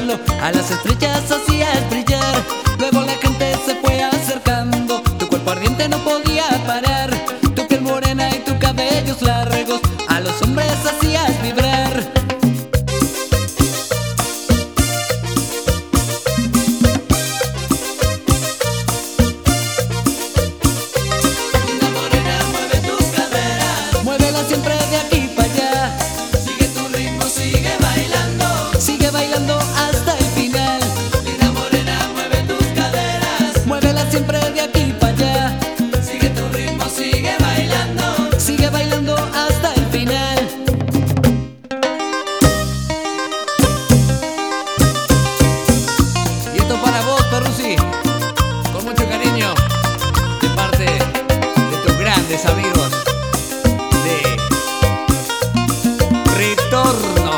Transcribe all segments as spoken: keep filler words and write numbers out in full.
cielo, a las estrellas hacías brillar. Luego la gente se fue acercando, tu cuerpo ardiente no podía parar. Tu piel morena y tus cabellos largos, a los hombres hacías vibrar. Linda morena, mueve tus caderas, Muévela siempre de aquí para allá. sigue tu ritmo, sigue bailando. Sigue bailando hasta el final. Linda morena, mueve tus caderas, Muévela siempre de aquí para allá. sigue tu ritmo, sigue bailando. Sigue bailando hasta el final. Y esto para vos, Perrusi, con mucho cariño, de parte de tus grandes amigos de Retorno.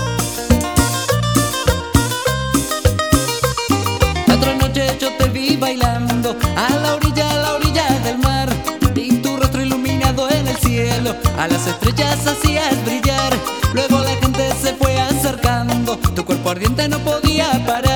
La otra noche yo te vi bailando a la orilla, a la orilla del mar, y tu rostro iluminado en el cielo, a las estrellas hacías brillar. Luego la gente se fue acercando, tu cuerpo ardiente no podía parar.